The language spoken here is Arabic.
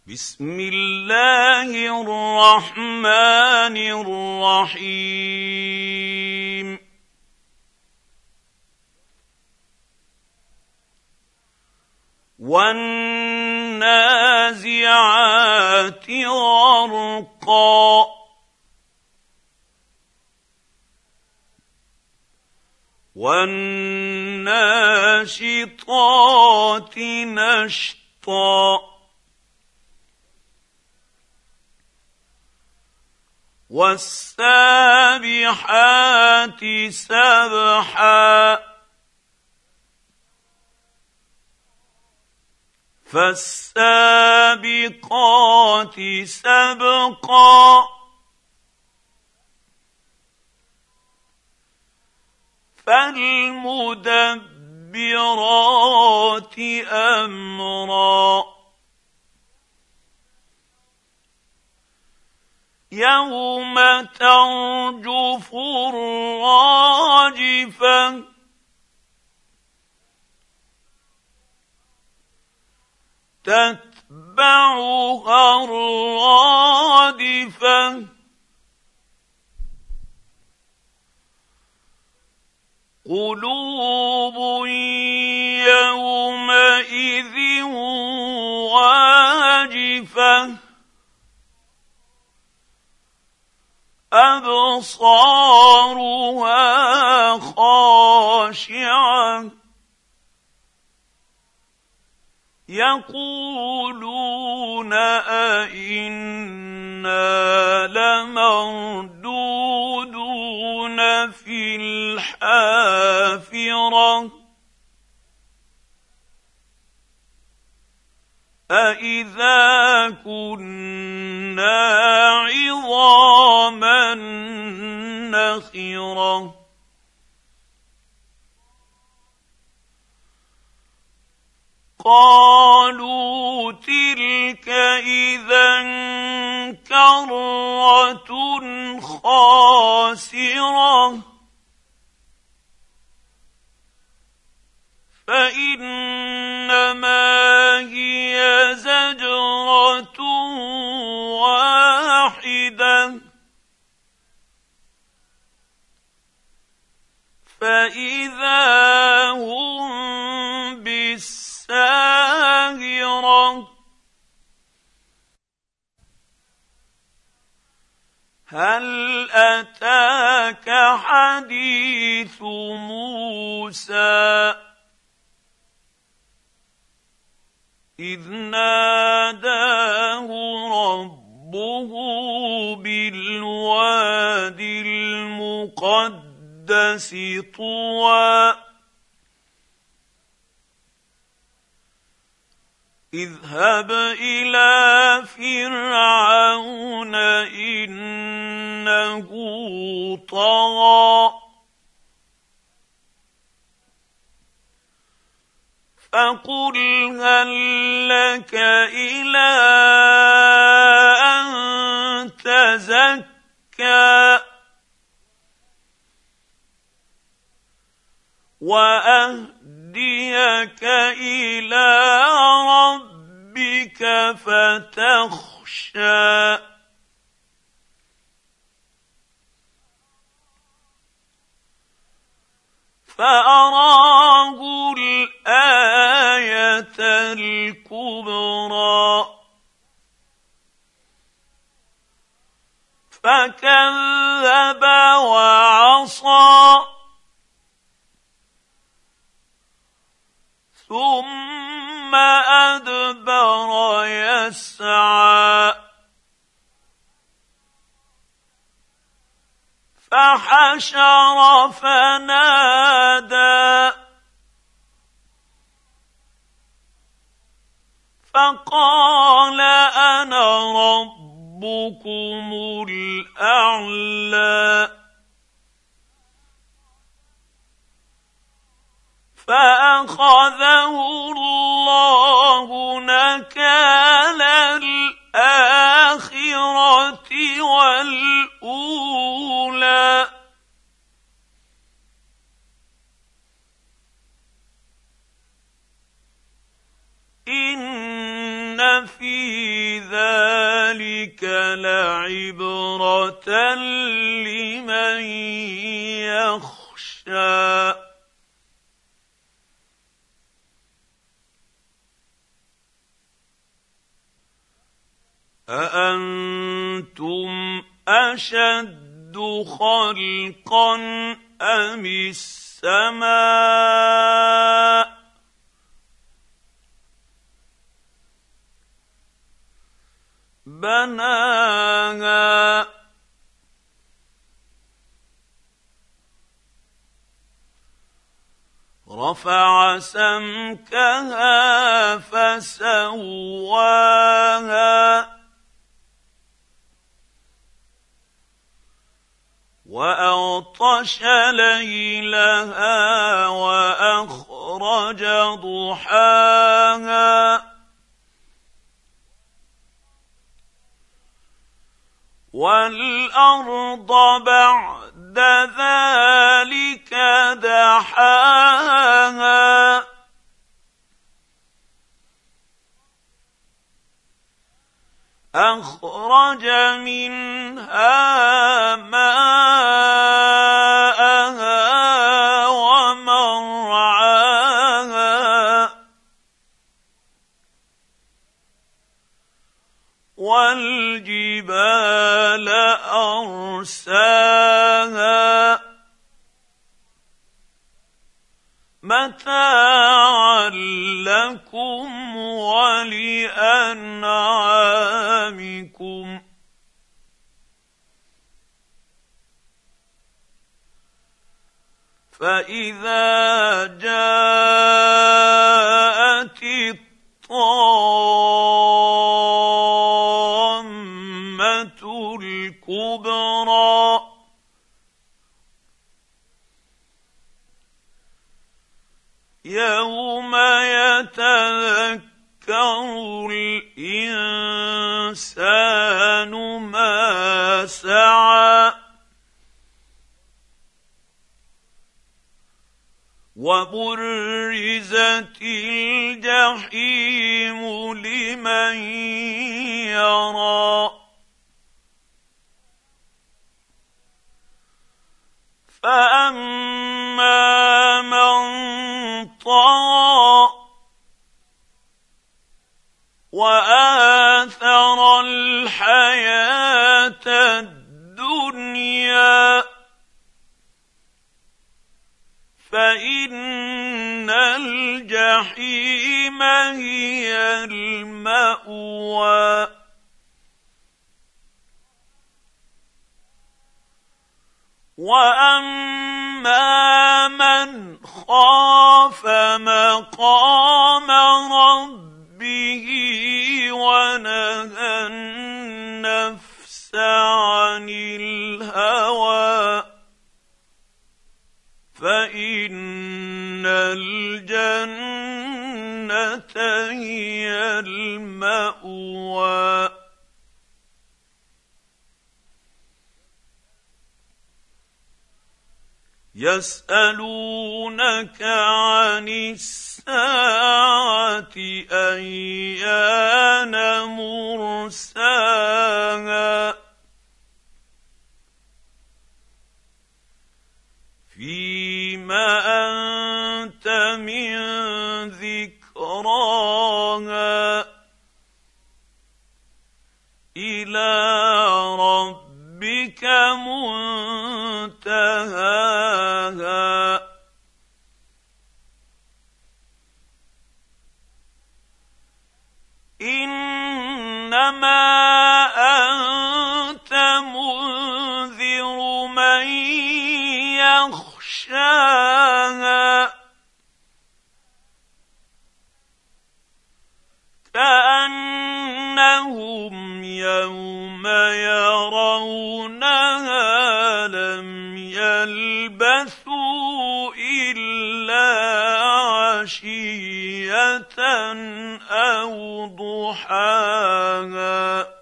بسم الله الرحمن الرحيم والنازعات غرقا والناشطات نشطا والسابحات سبحا فالسابقات سبقا فالمدبرات أمرا يوم ترجف الراجفة تتبعها الرادفة قلوب يومئذ واجفة أبصارها خاشعة يقولون أئنا لمردودون في الحافرة أئذا كنا عظاما نخرة قالوا تلك إذا كرة خاسرة فإنما هي زجرة واحدة فإذا هم بالساهرة هل أتاك حديث موسى إذ ناداه ربه بالواد المقدس طوى اذهب إلى فرعون إنه طغى فقل هل لك إلى أن تزكى وأهديك إلى ربك فتخشى فأراه الآية الكبرى فكذب وعصى ثم أدبر يسعى فحشر فنادى فقال أنا ربكم الأعلى فأخذه الله نكال الآخرة والأولى إن إن في ذلك لعبرة لمن يخشى أأنتم أشد خلقا أم السماء بناها رفع سمكها فسواها وأغطش ليلها وأخرج ضحاها والأرض بعد ذلك دحاها أخرج منها ماءها ومرعاها والجبال أرساها متاعا لكم ولأنعامكم فإذا جاءت الطامة الكبرى يوم يتذكر الإنسان ما سعى وبرزت الجحيم لمن يرى فأما من طغى وآثر الحياة الدنيا فإن الجحيم هي المأوى وأما من خاف مقام ربه ونهى النفس عن الهوى فإن الجنة هي المأوى يسألونك عن الساعة أيان مرساها فيما أنت من ذكراها إلى ربك منتهاها إنما أنت منذر من يخشاها كأنهم يوم يرونها لم يلبثوا إلا عشية أو ضحاها